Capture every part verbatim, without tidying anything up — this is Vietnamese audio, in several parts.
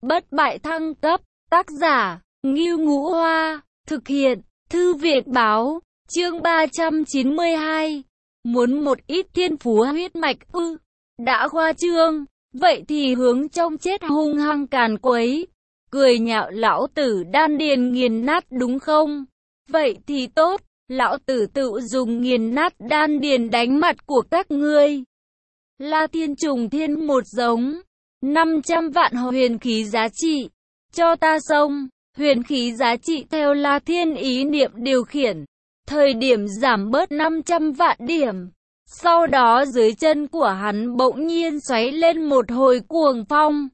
bất bại thăng cấp, tác giả, Ngưu Ngũ Hoa, thực hiện, Thư viện Báo, chương ba trăm chín mươi hai. Muốn một ít thiên phú huyết mạch ư, đã khoa trương, vậy thì hướng trong chết hung hăng càn quấy, cười nhạo lão tử đan điền nghiền nát đúng không? Vậy thì tốt, lão tử tự dùng nghiền nát đan điền đánh mặt của các ngươi. La Thiên trùng thiên một giống, năm trăm vạn huyền khí giá trị, cho ta xông. Huyền khí giá trị theo La Thiên ý niệm điều khiển, thời điểm giảm bớt năm trăm vạn điểm. Sau đó dưới chân của hắn bỗng nhiên xoáy lên một hồi cuồng phong,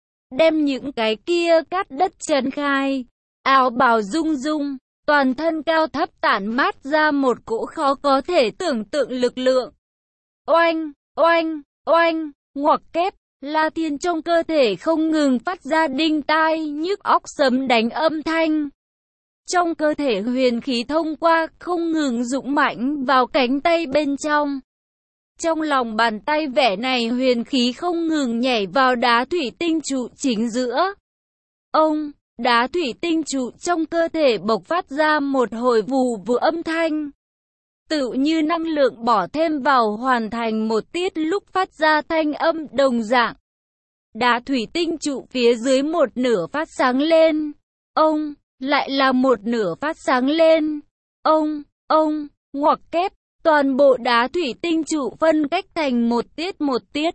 đem những cái kia cát đất trấn khai, áo bào rung rung, toàn thân cao thấp tản mát ra một cỗ khó có thể tưởng tượng lực lượng. Oanh, oanh, oanh, ngoặc kép. La Thiên trong cơ thể không ngừng phát ra đinh tai nhức óc sấm đánh âm thanh. Trong cơ thể huyền khí thông qua không ngừng dũng mạnh vào cánh tay bên trong. Trong lòng bàn tay vẻ này huyền khí không ngừng nhảy vào đá thủy tinh trụ chính giữa. Ông, đá thủy tinh trụ trong cơ thể bộc phát ra một hồi vù vù âm thanh. Tự như năng lượng bỏ thêm vào hoàn thành một tiết lúc phát ra thanh âm đồng dạng. Đá thủy tinh trụ phía dưới một nửa phát sáng lên. Ông, lại là một nửa phát sáng lên. Ông, ông, ngoặc kép, toàn bộ đá thủy tinh trụ phân cách thành một tiết một tiết.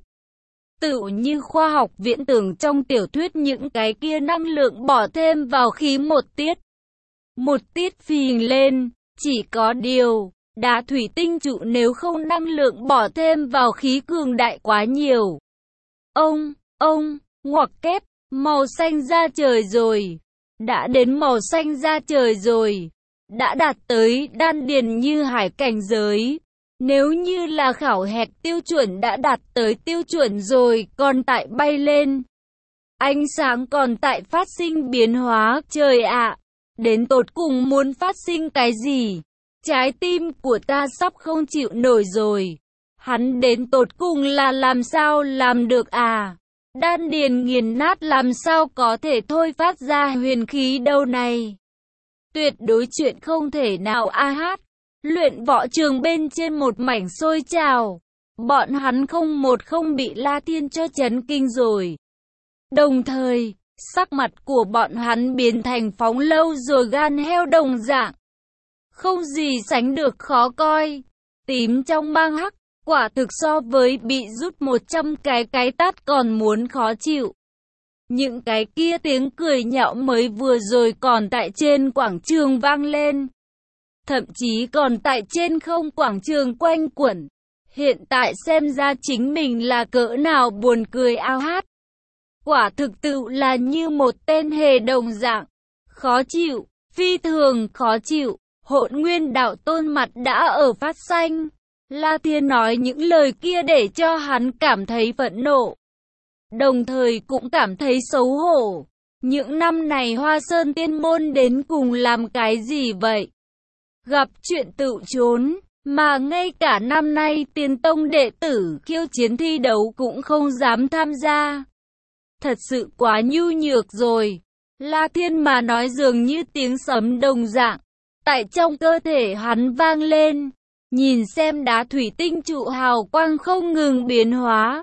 Tự như khoa học viễn tưởng trong tiểu thuyết những cái kia năng lượng bỏ thêm vào khí một tiết. Một tiết phình lên, chỉ có điều, đá thủy tinh trụ nếu không năng lượng bỏ thêm vào khí cường đại quá nhiều. Ông, ông, ngoặc kép, màu xanh da trời rồi. Đã đến màu xanh da trời rồi. Đã đạt tới đan điền như hải cảnh giới. Nếu như là khảo hạch tiêu chuẩn đã đạt tới tiêu chuẩn rồi, còn tại bay lên. Ánh sáng còn tại phát sinh biến hóa, trời ạ. Đến tột cùng muốn phát sinh cái gì? Trái tim của ta sắp không chịu nổi rồi. Hắn đến tột cùng là làm sao làm được à? Đan điền nghiền nát làm sao có thể thôi phát ra huyền khí đâu này? Tuyệt đối chuyện không thể nào a hát. Luyện võ trường bên trên một mảnh sôi trào. Bọn hắn không một không bị La Thiên cho chấn kinh rồi. Đồng thời, sắc mặt của bọn hắn biến thành phóng lâu rồi gan heo đồng dạng. Không gì sánh được khó coi. Tím trong mang hắc. Quả thực so với bị rút một trăm cái cái tát còn muốn khó chịu. Những cái kia tiếng cười nhạo mới vừa rồi còn tại trên quảng trường vang lên. Thậm chí còn tại trên không quảng trường quanh quẩn. Hiện tại xem ra chính mình là cỡ nào buồn cười ao hát. Quả thực tự là như một tên hề đồng dạng. Khó chịu, phi thường khó chịu. Hỗn Nguyên Đạo Tôn mặt đã ở phát xanh. La Thiên nói những lời kia để cho hắn cảm thấy phẫn nộ. Đồng thời cũng cảm thấy xấu hổ. Những năm này Hoa Sơn Tiên Môn đến cùng làm cái gì vậy? Gặp chuyện tự trốn, mà ngay cả năm nay Tiên Tông đệ tử khiêu chiến thi đấu cũng không dám tham gia. Thật sự quá nhu nhược rồi. La Thiên mà nói dường như tiếng sấm đồng dạng. Tại trong cơ thể hắn vang lên. Nhìn xem đá thủy tinh trụ hào quang không ngừng biến hóa.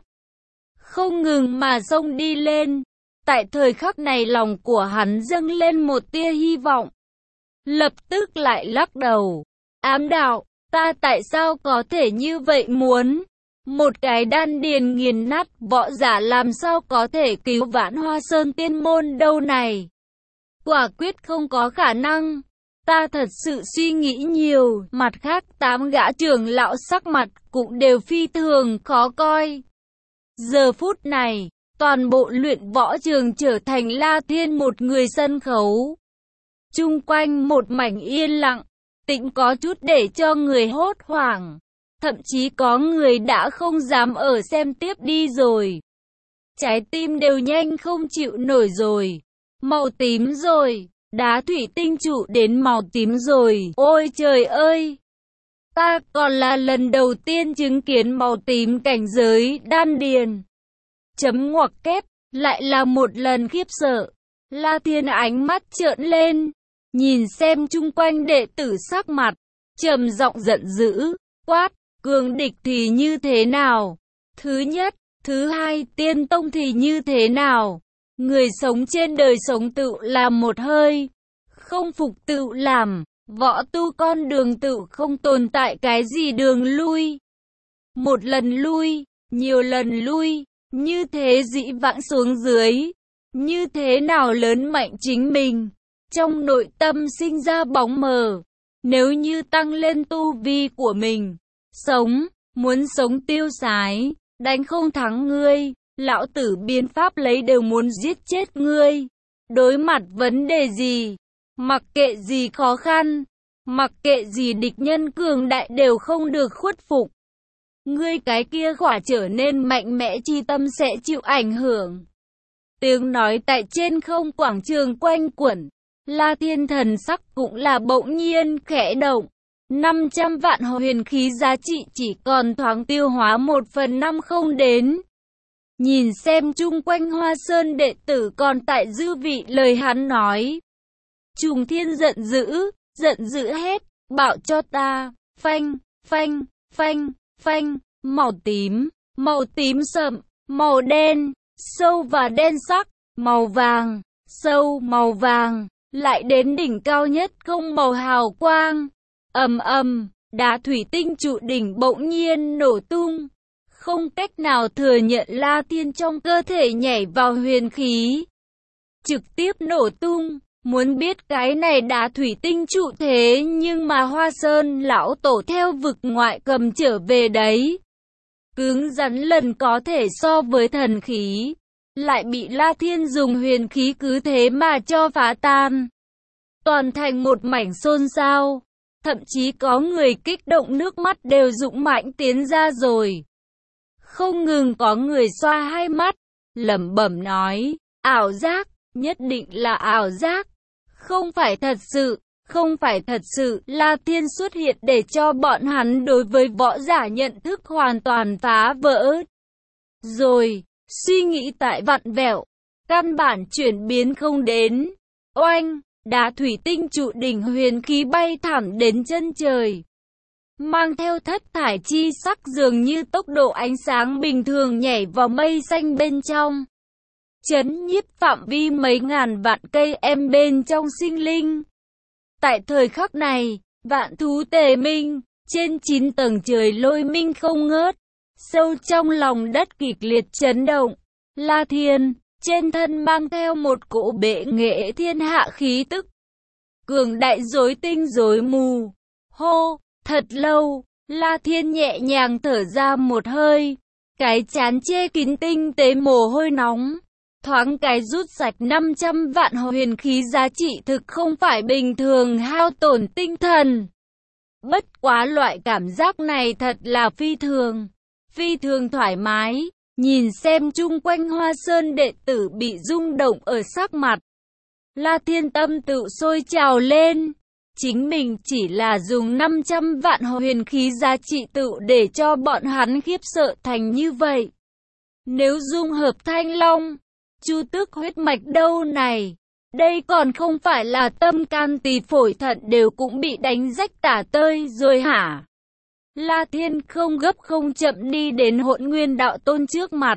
Không ngừng mà xông đi lên. Tại thời khắc này lòng của hắn dâng lên một tia hy vọng. Lập tức lại lắc đầu. Ám đạo, ta tại sao có thể như vậy muốn? Một cái đan điền nghiền nát võ giả làm sao có thể cứu vãn Hoa Sơn Tiên Môn đâu này? Quả quyết không có khả năng. Ta thật sự suy nghĩ nhiều, mặt khác tám gã trưởng lão sắc mặt cũng đều phi thường khó coi. Giờ phút này, toàn bộ luyện võ trường trở thành La Thiên một người sân khấu. Chung quanh một mảnh yên lặng, tĩnh có chút để cho người hốt hoảng. Thậm chí có người đã không dám ở xem tiếp đi rồi. Trái tim đều nhanh không chịu nổi rồi. Màu tím rồi. Đá thủy tinh trụ đến màu tím rồi, ôi trời ơi! Ta còn là lần đầu tiên chứng kiến màu tím cảnh giới đan điền. Chấm ngoặc kép, lại là một lần khiếp sợ. La Thiên ánh mắt trợn lên, nhìn xem chung quanh đệ tử sắc mặt, trầm giọng giận dữ, quát, cường địch thì như thế nào? Thứ nhất, thứ hai, tiên tông thì như thế nào? Người sống trên đời sống tự làm một hơi, không phục tự làm, võ tu con đường tự không tồn tại cái gì đường lui. Một lần lui, nhiều lần lui, như thế dĩ vãng xuống dưới, như thế nào lớn mạnh chính mình, trong nội tâm sinh ra bóng mờ. Nếu như tăng lên tu vi của mình, sống, muốn sống tiêu sái, đánh không thắng ngươi, lão tử biến pháp lấy đều muốn giết chết ngươi. Đối mặt vấn đề gì, mặc kệ gì khó khăn, mặc kệ gì địch nhân cường đại đều không được khuất phục. Ngươi cái kia quả trở nên mạnh mẽ chi tâm sẽ chịu ảnh hưởng. Tiếng nói tại trên không quảng trường quanh quẩn. La Thiên thần sắc cũng là bỗng nhiên khẽ động. năm trăm vạn huyền khí giá trị chỉ còn thoáng tiêu hóa một phần năm không đến. Nhìn xem chung quanh Hoa Sơn đệ tử còn tại dư vị lời hắn nói. Trùng Thiên giận dữ, giận dữ hết, bảo cho ta, phanh, phanh, phanh, phanh, màu tím, màu tím sậm, màu đen, sâu và đen sắc, màu vàng, sâu, màu vàng, lại đến đỉnh cao nhất không màu hào quang. Ầm ầm, đá thủy tinh trụ đỉnh bỗng nhiên nổ tung, không cách nào thừa nhận La Thiên trong cơ thể nhảy vào huyền khí, trực tiếp nổ tung. Muốn biết cái này đá thủy tinh trụ thế nhưng mà Hoa Sơn lão tổ theo vực ngoại cầm trở về đấy. Cứng rắn lần có thể so với thần khí, lại bị La Thiên dùng huyền khí cứ thế mà cho phá tan. Toàn thành một mảnh xôn xao, thậm chí có người kích động nước mắt đều dũng mãnh tiến ra rồi. Không ngừng có người xoa hai mắt, lẩm bẩm nói, ảo giác, nhất định là ảo giác. Không phải thật sự, không phải thật sự, La Thiên xuất hiện để cho bọn hắn đối với võ giả nhận thức hoàn toàn phá vỡ. Rồi, suy nghĩ tại vặn vẹo, căn bản chuyển biến không đến. Oanh, đá thủy tinh trụ đỉnh huyền khí bay thẳng đến chân trời. Mang theo thất thải chi sắc dường như tốc độ ánh sáng bình thường nhảy vào mây xanh bên trong. Chấn nhiếp phạm vi mấy ngàn vạn cây em bên trong sinh linh. Tại thời khắc này, vạn thú tề minh, trên chín tầng trời lôi minh không ngớt, sâu trong lòng đất kịch liệt chấn động. La Thiên, trên thân mang theo một cỗ bệ nghệ thiên hạ khí tức. Cường đại rối tinh rối mù. Hô, thật lâu, La Thiên nhẹ nhàng thở ra một hơi. Cái chán che kín tinh tế mồ hôi nóng. Thoáng cái rút sạch năm trăm vạn huyền khí giá trị thực không phải bình thường hao tổn tinh thần. Bất quá loại cảm giác này thật là phi thường, phi thường thoải mái. Nhìn xem chung quanh Hoa Sơn đệ tử bị rung động ở sắc mặt. La Thiên tâm tự sôi trào lên. Chính mình chỉ là dùng năm trăm vạn huyền khí giá trị tự để cho bọn hắn khiếp sợ thành như vậy. Nếu dung hợp Thanh Long, Chu Tước huyết mạch đâu này, đây còn không phải là tâm can tỳ phổi thận đều cũng bị đánh rách tả tơi rồi hả? La Thiên không gấp không chậm đi đến Hỗn Nguyên Đạo Tôn trước mặt.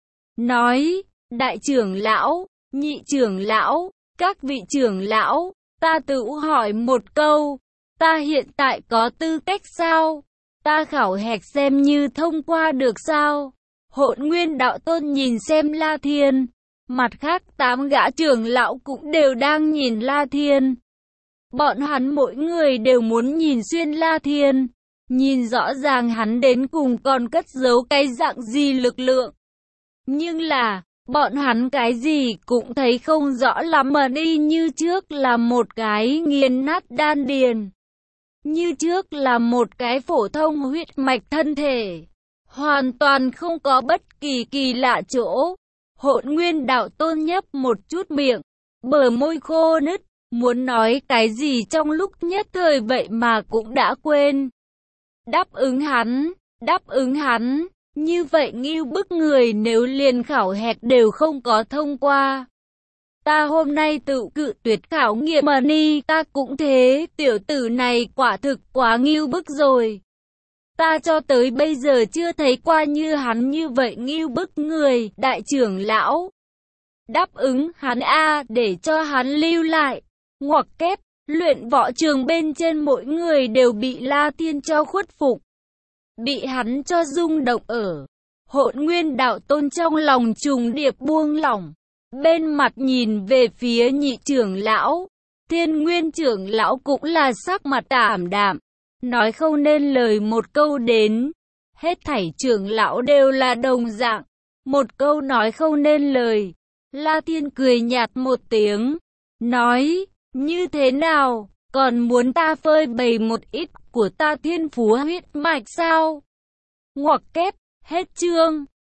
Nói, đại trưởng lão, nhị trưởng lão, các vị trưởng lão, ta tự hỏi một câu, ta hiện tại có tư cách sao? Ta khảo hạch xem như thông qua được sao? Hỗn Nguyên Đạo Tôn nhìn xem La Thiên. Mặt khác tám gã trưởng lão cũng đều đang nhìn La Thiên. Bọn hắn mỗi người đều muốn nhìn xuyên La Thiên, nhìn rõ ràng hắn đến cùng còn cất giấu cái dạng gì lực lượng. Nhưng là, bọn hắn cái gì cũng thấy không rõ lắm mà đi như trước là một cái nghiền nát đan điền. Như trước là một cái phổ thông huyết mạch thân thể. Hoàn toàn không có bất kỳ kỳ lạ chỗ. Hỗn Nguyên Đạo Tôn nhấp một chút miệng, bờ môi khô nứt, muốn nói cái gì trong lúc nhất thời vậy mà cũng đã quên. Đáp ứng hắn, đáp ứng hắn, Như vậy ngưu bức người nếu liền khảo hạch đều không có thông qua. Ta hôm nay tự cự tuyệt khảo nghiệm mà ni, ta cũng thế, tiểu tử này quả thực quá ngưu bức rồi. Ta cho tới bây giờ chưa thấy qua như hắn như vậy ngưu bức người, đại trưởng lão. Đáp ứng hắn a để cho hắn lưu lại. Ngoặc kép, luyện võ trường bên trên mỗi người đều bị La Tiên cho khuất phục. Bị hắn cho rung động ở. Hỗn Nguyên đạo tôn trong lòng trùng điệp buông lỏng. Bên mặt nhìn về phía nhị trưởng lão. Thiên Nguyên trưởng lão cũng là sắc mặt ảm đạm. Nói không nên lời một câu đến. Hết thảy trưởng lão đều là đồng dạng. Một câu nói không nên lời. La Tiên cười nhạt một tiếng. Nói, như thế nào, còn muốn ta phơi bày một ít của ta thiên phú huyết mạch sao? Ngoặc kép, hết chương.